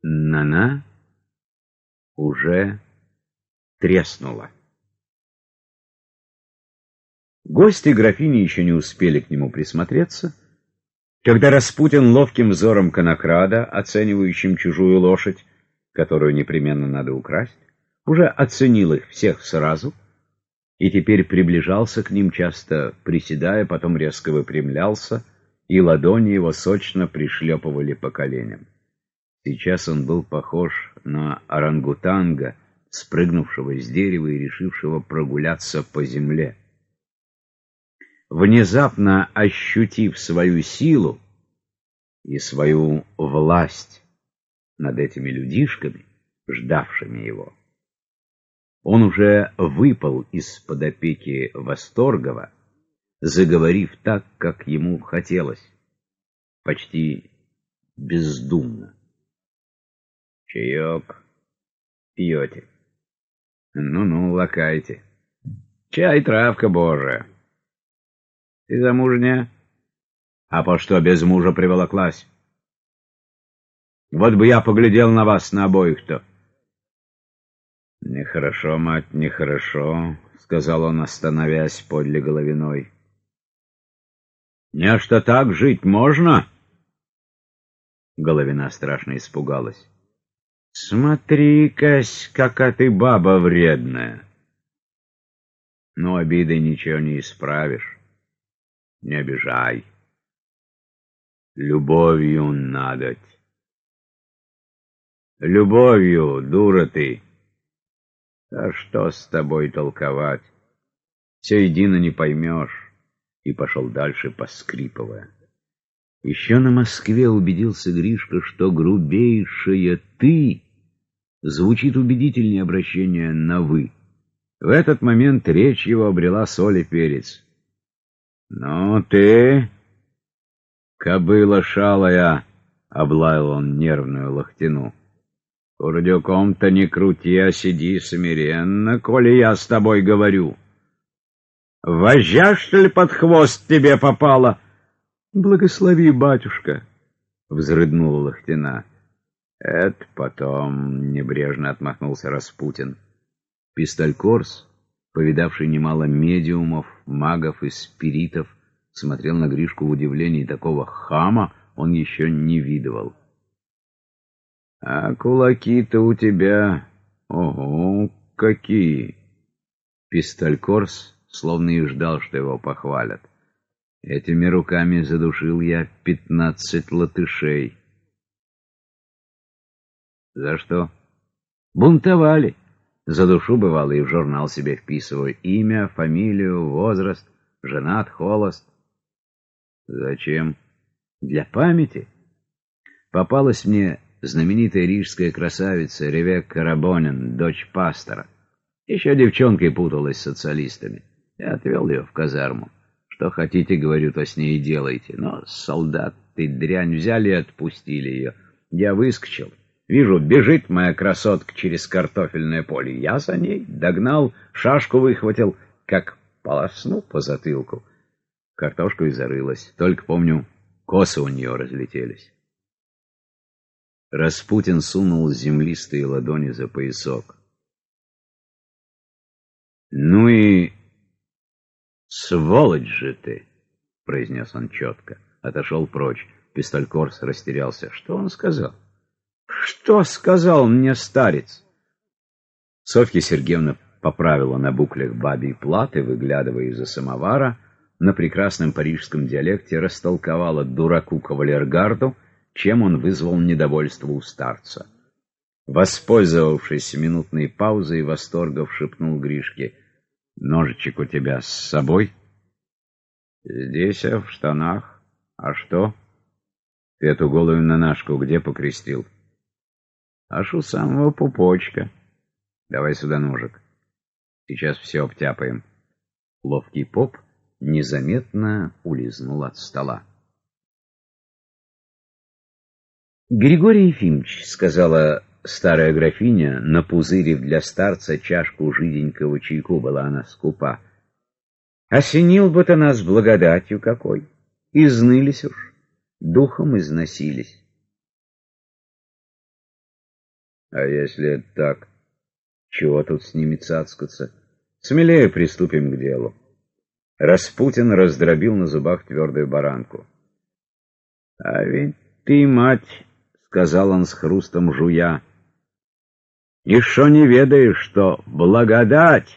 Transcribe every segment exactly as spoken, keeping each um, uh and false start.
Нана уже треснула. Гости графини еще не успели к нему присмотреться, когда Распутин ловким взором конокрада, оценивающим чужую лошадь, которую непременно надо украсть, уже оценил их всех сразу и теперь приближался к ним, часто приседая, потом резко выпрямлялся, и ладони его сочно пришлепывали по коленям. Сейчас он был похож на орангутанга, спрыгнувшего с дерева и решившего прогуляться по земле. Внезапно ощутив свою силу и свою власть над этими людишками, ждавшими его, он уже выпал из-под опеки Восторгова, заговорив так, как ему хотелось, почти бездумно. «Чаек пьете? Ну-ну, лакайте. Чай, травка божия. Ты замужняя? А по что без мужа приволоклась? Вот бы я поглядел на вас, на обоих-то». «Нехорошо, мать, нехорошо», — сказал он, остановясь подле Головиной. «Не, что так жить можно?» Головина страшно испугалась. «Смотри-кась, какая ты баба вредная!» «Ну, обидой ничего не исправишь. Не обижай. Любовью надоть». «Любовью, дура ты! А что с тобой толковать? Все едино не поймешь». И пошел дальше, поскрипывая. Еще на Москве убедился Гришка, что грубейшее «ты» звучит убедительнее обращения на «вы». В этот момент речь его обрела соль и перец. «Ну ты, кобыла шалая!» — облаял он нервную Лохтину. «Курдюком-то не крути, а сиди смиренно, коли я с тобой говорю. Вожжа, что ли, под хвост тебе попало?» «Благослови, батюшка!» — взрыднула Лохтина. «Это потом», — небрежно отмахнулся Распутин. Пистолькорс, повидавший немало медиумов, магов и спиритов, смотрел на Гришку в удивлении. Такого хама он еще не видывал. «А кулаки-то у тебя, ого, какие!» Пистолькорс словно и ждал, что его похвалят. «Этими руками задушил я пятнадцать латышей». «За что?» «Бунтовали. За душу, бывало, и в журнал себе вписываю имя, фамилию, возраст, женат, холост». «Зачем?» «Для памяти. Попалась мне знаменитая рижская красавица Ревекка Рабонин, дочь пастора. Еще девчонкой путалась с социалистами. Я отвел ее в казарму. Что хотите, говорю, то с ней делайте. Но солдаты дрянь взяли и отпустили ее. Я выскочил. Вижу, бежит моя красотка через картофельное поле. Я за ней догнал, шашку выхватил, как полосну по затылку. Картошка и зарылась. Только помню, косы у нее разлетелись». Распутин сунул землистые ладони за поясок. «Ну и сволочь же ты!» — произнес он четко. Отошел прочь. Пистолькорс растерялся. «Что он сказал?» «Что сказал мне старец?» Софья Сергеевна поправила на буклях бабьи платы, выглядывая из-за самовара, на прекрасном парижском диалекте растолковала дураку кавалергарду, чем он вызвал недовольство у старца. Воспользовавшись минутной паузой, Восторгов шепнул Гришке: «Ножичек у тебя с собой?» «Здесь, в штанах. А что?» «Ты эту голую нанашку где покрестил?» «Аж у самого пупочка». «Давай сюда ножик. Сейчас все обтяпаем». Ловкий поп незаметно улизнул от стола. «Григорий Ефимович», — сказала старая графиня, напузырив для старца чашку жиденького чайку, была она скупа, — «осенил бы ты нас благодатью какой! Изнылись уж, духом износились». А если это так, чего тут с ними цацкаться? Смелее приступим к делу. Распутин раздробил на зубах твердую баранку. — А ведь ты, мать, — сказал он с хрустом жуя, — еще не ведаешь, что благодать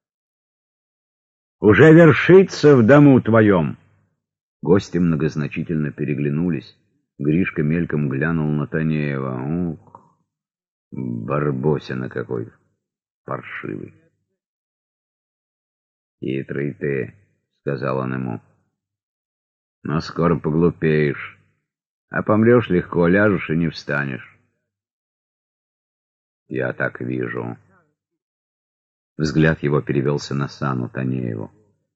уже вершится в дому твоем. Гости многозначительно переглянулись. Гришка мельком глянул на Танеева. Ух, барбосина какой паршивый. Хитрый ты, — сказал он ему, — но скоро поглупеешь, а помрешь легко, ляжешь и не встанешь. Я так вижу. Взгляд его перевелся на Сану Танееву.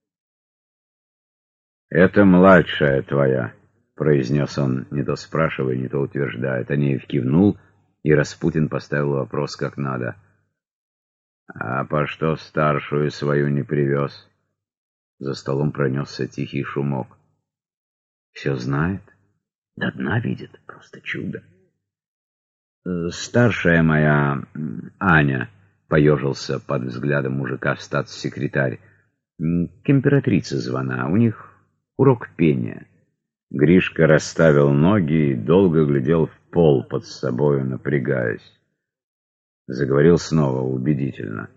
«Это младшая твоя», — произнес он, не то спрашивая, не то утверждая. Танеев кивнул, и Распутин поставил вопрос как надо. «А по что старшую свою не привез?» За столом пронесся тихий шумок. «Все знает, до дна видит, просто чудо». «Старшая моя, Аня», — поежился под взглядом мужика статс-секретарь, — «к императрице звона, у них урок пения». Гришка расставил ноги и долго глядел в пол под собою, напрягаясь. Заговорил снова убедительно.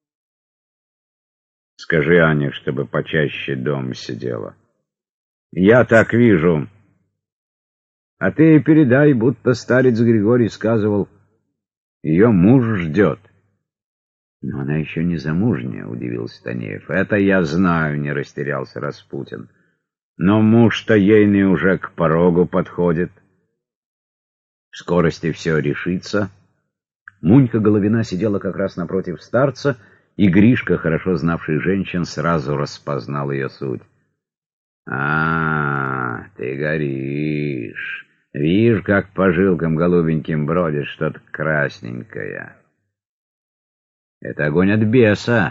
«Скажи Ане, чтобы почаще дома сидела. Я так вижу. А ты ей передай, будто старец Григорий сказывал, ее муж ждет». «Но она еще не замужняя», — удивился Танеев. «Это я знаю», — не растерялся Распутин. «Но муж-то ейный уже к порогу подходит. В скорости все решится». Мунька Головина сидела как раз напротив старца, и Гришка, хорошо знавший женщин, сразу распознал ее суть. «А, ты горишь. Вижу, как по жилкам голубеньким бродит что-то красненькое. Это огонь от беса.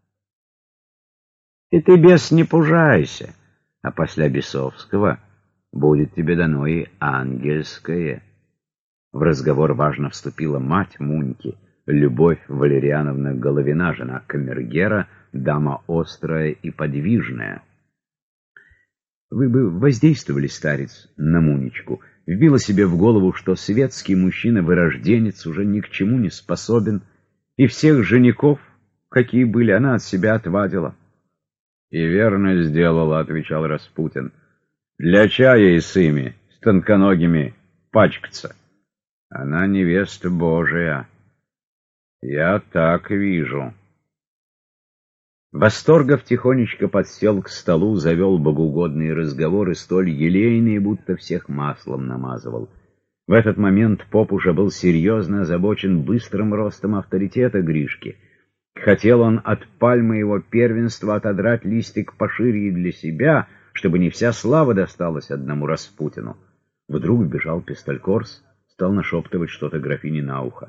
И ты, бес, не пужайся, а после бесовского будет тебе дано и ангельское». В разговор важно вступила мать Муньки, Любовь Валериановна Головина, жена камергера, дама острая и подвижная. «Вы бы воздействовали, старец, на Мунечку, вбила себе в голову, что светский мужчина-вырожденец уже ни к чему не способен, и всех женихов, какие были, она от себя отвадила». «И верно сделала», — отвечал Распутин. «Для чая и с ими, с тонконогими, пачкаться. Она невеста Божия. Я так вижу». Восторгов тихонечко подсел к столу, завел богоугодные разговоры, столь елейные, будто всех маслом намазывал. В этот момент поп уже был серьезно озабочен быстрым ростом авторитета Гришки. Хотел он от пальмы его первенства отодрать листик пошире и для себя, чтобы не вся слава досталась одному Распутину. Вдруг бежал Пистолькорс, стал нашептывать что-то графине на ухо.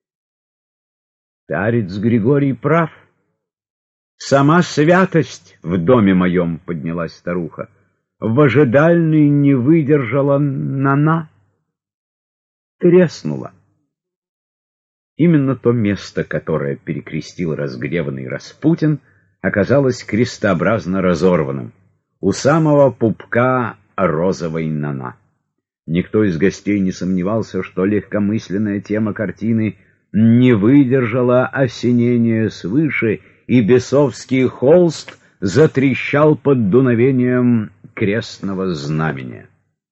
«Старец Григорий прав. Сама святость в доме моем», — поднялась старуха. «В ожидальной не выдержала Нана. Треснула». Именно то место, которое перекрестил разгневанный Распутин, оказалось крестообразно разорванным. У самого пупка розовой Нана. Никто из гостей не сомневался, что легкомысленная тема картины не выдержала осенения свыше, и бесовский холст затрещал под дуновением крестного знамения.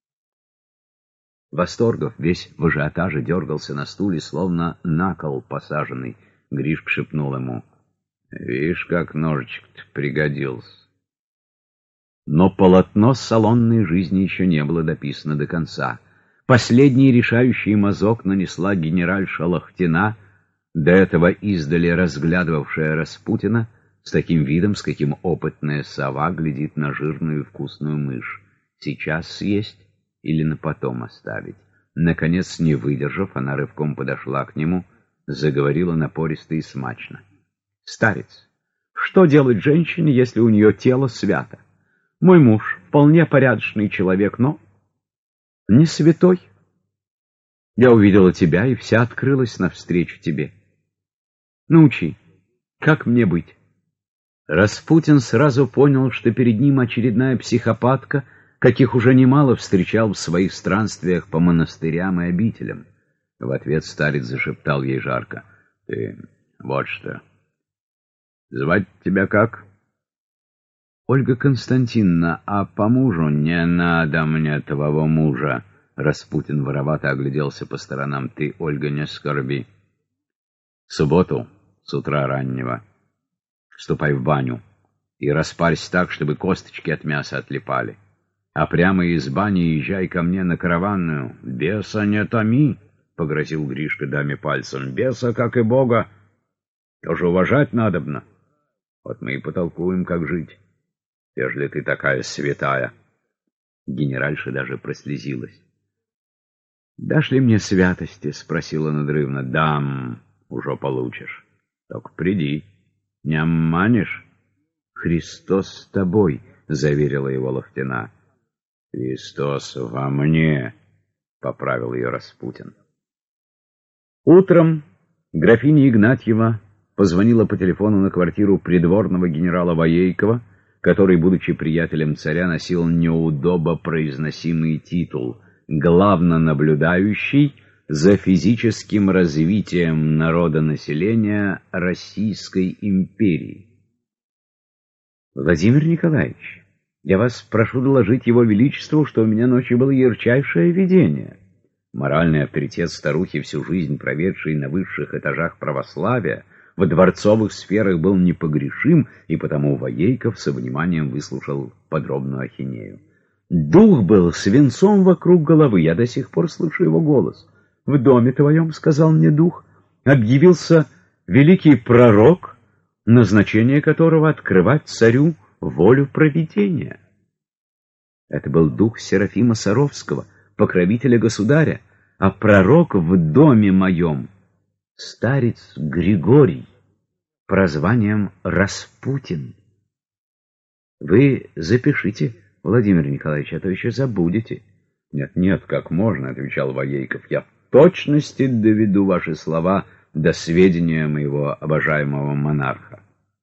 Восторгов весь в ажиотаже дергался на стуле, словно на кол посаженный. Гришка шепнул ему: «Вишь, как ножичек-то пригодился». Но полотно салонной жизни еще не было дописано до конца. Последний решающий мазок нанесла генеральша Лохтина, до этого издали разглядывавшая Распутина, с таким видом, с каким опытная сова глядит на жирную вкусную мышь. Сейчас съесть или на потом оставить. Наконец, не выдержав, она рывком подошла к нему, заговорила напористо и смачно. «Старец, что делать женщине, если у нее тело свято? Мой муж вполне порядочный человек, но не святой. Я увидела тебя, и вся открылась навстречу тебе. Научи, как мне быть?» Распутин сразу понял, что перед ним очередная психопатка, каких уже немало встречал в своих странствиях по монастырям и обителям. В ответ старец зашептал ей жарко: «Ты вот что. Звать тебя как?» «Ольга Константиновна, а по мужу?» «Не надо мне твоего мужа!» Распутин воровато огляделся по сторонам. «Ты, Ольга, не скорби. В субботу с утра раннего вступай в баню и распарься так, чтобы косточки от мяса отлипали. А прямо из бани езжай ко мне на караванную. Беса не томи!» — погрозил Гришка даме пальцем. «Беса, как и Бога, тоже уважать надобно. Вот мы и потолкуем, как жить, ежели ты такая святая». Генеральша даже прослезилась. «Дашь ли мне святости?» — спросила надрывно. «Дам, уже получишь. Только приди, не обманешь». «Христос с тобой», — заверила его Лохтина. «Христос во мне», — поправил ее Распутин. Утром графиня Игнатьева позвонила по телефону на квартиру придворного генерала Воейкова, который, будучи приятелем царя, носил неудобо произносимый титул «Главнонаблюдающий за физическим развитием народонаселения Российской империи». «Владимир Николаевич, я вас прошу доложить его величеству, что у меня ночью было ярчайшее видение». Моральный авторитет старухи, всю жизнь проведшей на высших этажах православия, в дворцовых сферах был непогрешим, и потому Воейков со вниманием выслушал подробную ахинею. «Дух был свинцом вокруг головы, я до сих пор слышу его голос. В доме твоем, — сказал мне дух, — объявился великий пророк, назначение которого — открывать царю волю провидения». Это был дух Серафима Саровского, покровителя государя, а пророк в доме моем — старец Григорий, прозванием Распутин. Вы запишите, Владимир Николаевич, а то еще забудете. «Нет, нет, как можно, — отвечал Воейков, — я в точности доведу ваши слова до сведения моего обожаемого монарха».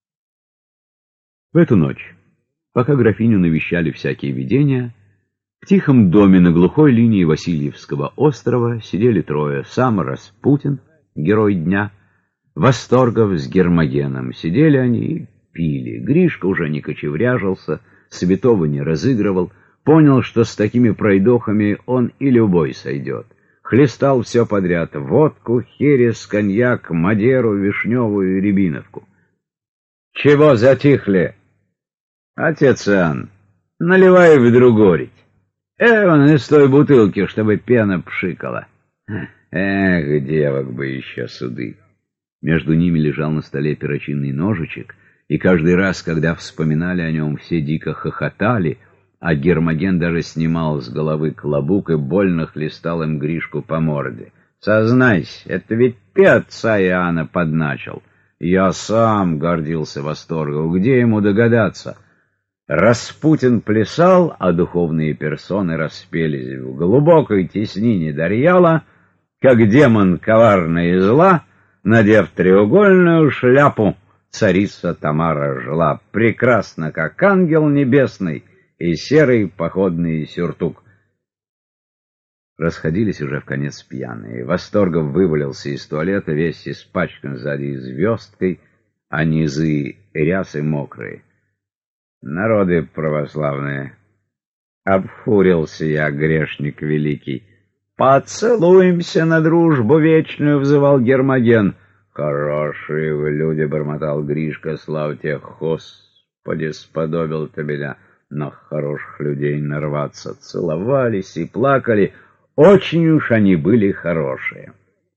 В эту ночь, пока графиню навещали всякие видения, в тихом доме на глухой линии Васильевского острова сидели трое: сам Распутин, герой дня, Восторгов с Гермогеном. Сидели они и пили. Гришка уже не кочевряжился, святого не разыгрывал, понял, что с такими пройдохами он и любой сойдет. Хлестал все подряд: водку, херес, коньяк, мадеру, вишневую и рябиновку. «Чего затихли? Отец Иоанн, наливай в другорить. Эван из той бутылки, чтобы пена пшикала. Эх, девок бы еще суды». Между ними лежал на столе перочинный ножичек, и каждый раз, когда вспоминали о нем, все дико хохотали, а Гермоген даже снимал с головы клобук и больно хлестал им Гришку по морде. «Сознайся, это ведь ты отца Иоанна подначил». «Я сам», — гордился Восторгов, — «где ему догадаться?» Распутин плясал, а духовные персоны распелись в глубокой теснине Дарьяла, как демон коварный и зла, надев треугольную шляпу, царица Тамара жила, прекрасно, как ангел небесный, и серый походный сюртук. Расходились уже в конец пьяные. Восторгов вывалился из туалета, весь испачкан сзади звездкой, а низы рясы мокрые. «Народы православные, обфурился я, грешник великий». «Поцелуемся на дружбу вечную», — взывал Гермоген. «Хорошие вы люди», — бормотал Гришка, — «славьте, Господи, сподобил ты меня на хороших людей нарваться». Целовались и плакали, очень уж они были хорошие.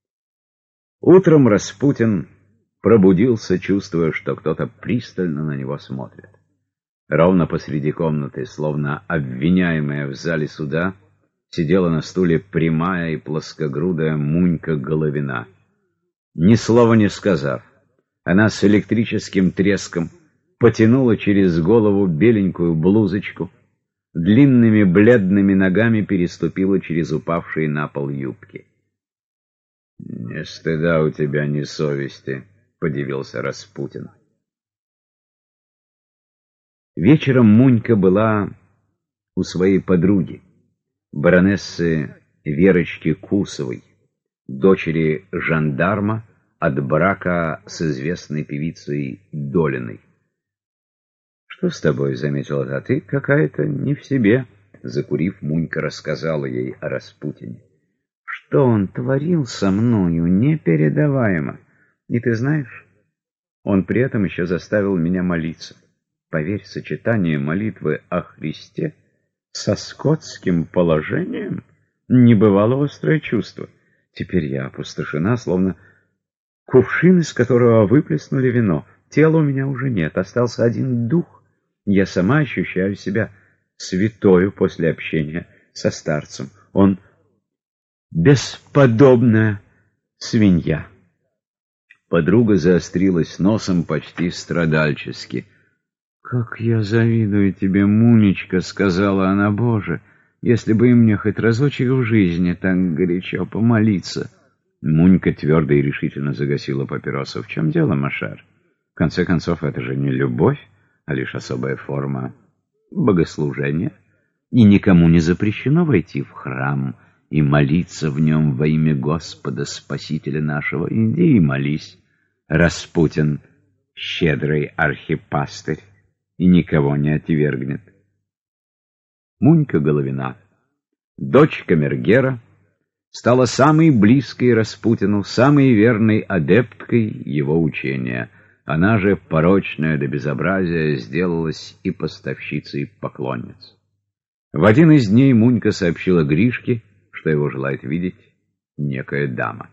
Утром Распутин пробудился, чувствуя, что кто-то пристально на него смотрит. Ровно посреди комнаты, словно обвиняемая в зале суда, сидела на стуле прямая и плоскогрудая Мунька Головина. Ни слова не сказав, она с электрическим треском потянула через голову беленькую блузочку, длинными бледными ногами переступила через упавшие на пол юбки. Ни стыда у тебя, ни совести, — подивился Распутин. Вечером Мунька была у своей подруги, баронессы Верочки Кусовой, дочери жандарма от брака с известной певицей Долиной. — Что с тобой? — заметила та. — Ты какая-то не в себе. Закурив, Мунька рассказала ей о Распутине. — Что он творил со мною, непередаваемо. И ты знаешь, он при этом еще заставил меня молиться. Поверь, сочетание молитвы о Христе со скотским положением не бывало острое чувство. Теперь я опустошена, словно кувшин, из которого выплеснули вино. Тела у меня уже нет, остался один дух. Я сама ощущаю себя святою после общения со старцем. Он бесподобная свинья. Подруга заострилась носом почти страдальчески. «Как я завидую тебе, Мунечка!» — сказала она. «Боже, если бы и мне хоть разочек в жизни так горячо помолиться!» Мунька твердо и решительно загасила папиросу. «В чем дело, Машар? В конце концов, это же не любовь, а лишь особая форма богослужения. И никому не запрещено войти в храм и молиться в нем во имя Господа, Спасителя нашего. Иди и молись, Распутин, щедрый архипастырь, и никого не отвергнет». Мунька Головина, дочь камергера, стала самой близкой Распутину, самой верной адепткой его учения. Она же, порочная до безобразия, сделалась и поставщицей поклонниц. В один из дней Мунька сообщила Гришке, что его желает видеть некая дама.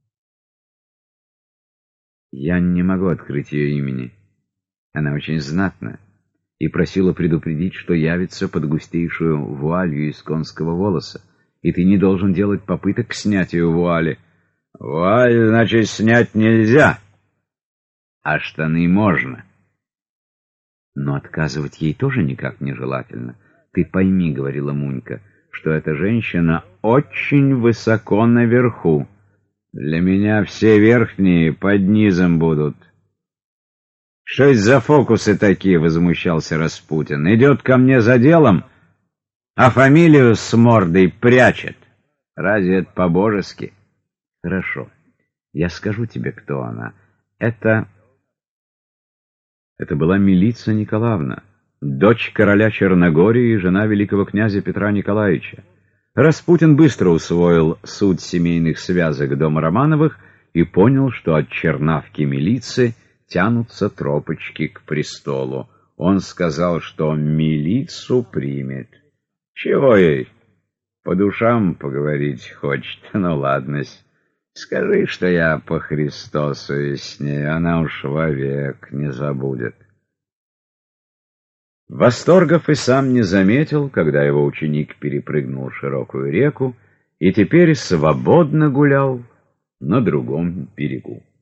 «Я не могу открыть ее имени. Она очень знатна, и просила предупредить, что явится под густейшую вуалью из конского волоса, и ты не должен делать попыток к снятию вуали». «Вуаль, значит, снять нельзя, а штаны можно». «Но отказывать ей тоже никак нежелательно. Ты пойми, — говорила Мунька, — что эта женщина очень высоко наверху. Для меня все верхние под низом будут». «Что это за фокусы такие?» — возмущался Распутин. «Идет ко мне за делом, а фамилию с мордой прячет. Разве это по-божески?» «Хорошо, я скажу тебе, кто она. Это... Это была Милица Николаевна, дочь короля Черногории и жена великого князя Петра Николаевича. Распутин быстро усвоил суть семейных связок дома Романовых и понял, что от чернавки Милицы тянутся тропочки к престолу. Он сказал, что Милицу примет. Чего ей? По душам поговорить хочет. Ну, ладность. Скажи, что я по Христосу с ней, она уж вовек не забудет. Восторгов и сам не заметил, когда его ученик перепрыгнул широкую реку и теперь свободно гулял на другом берегу.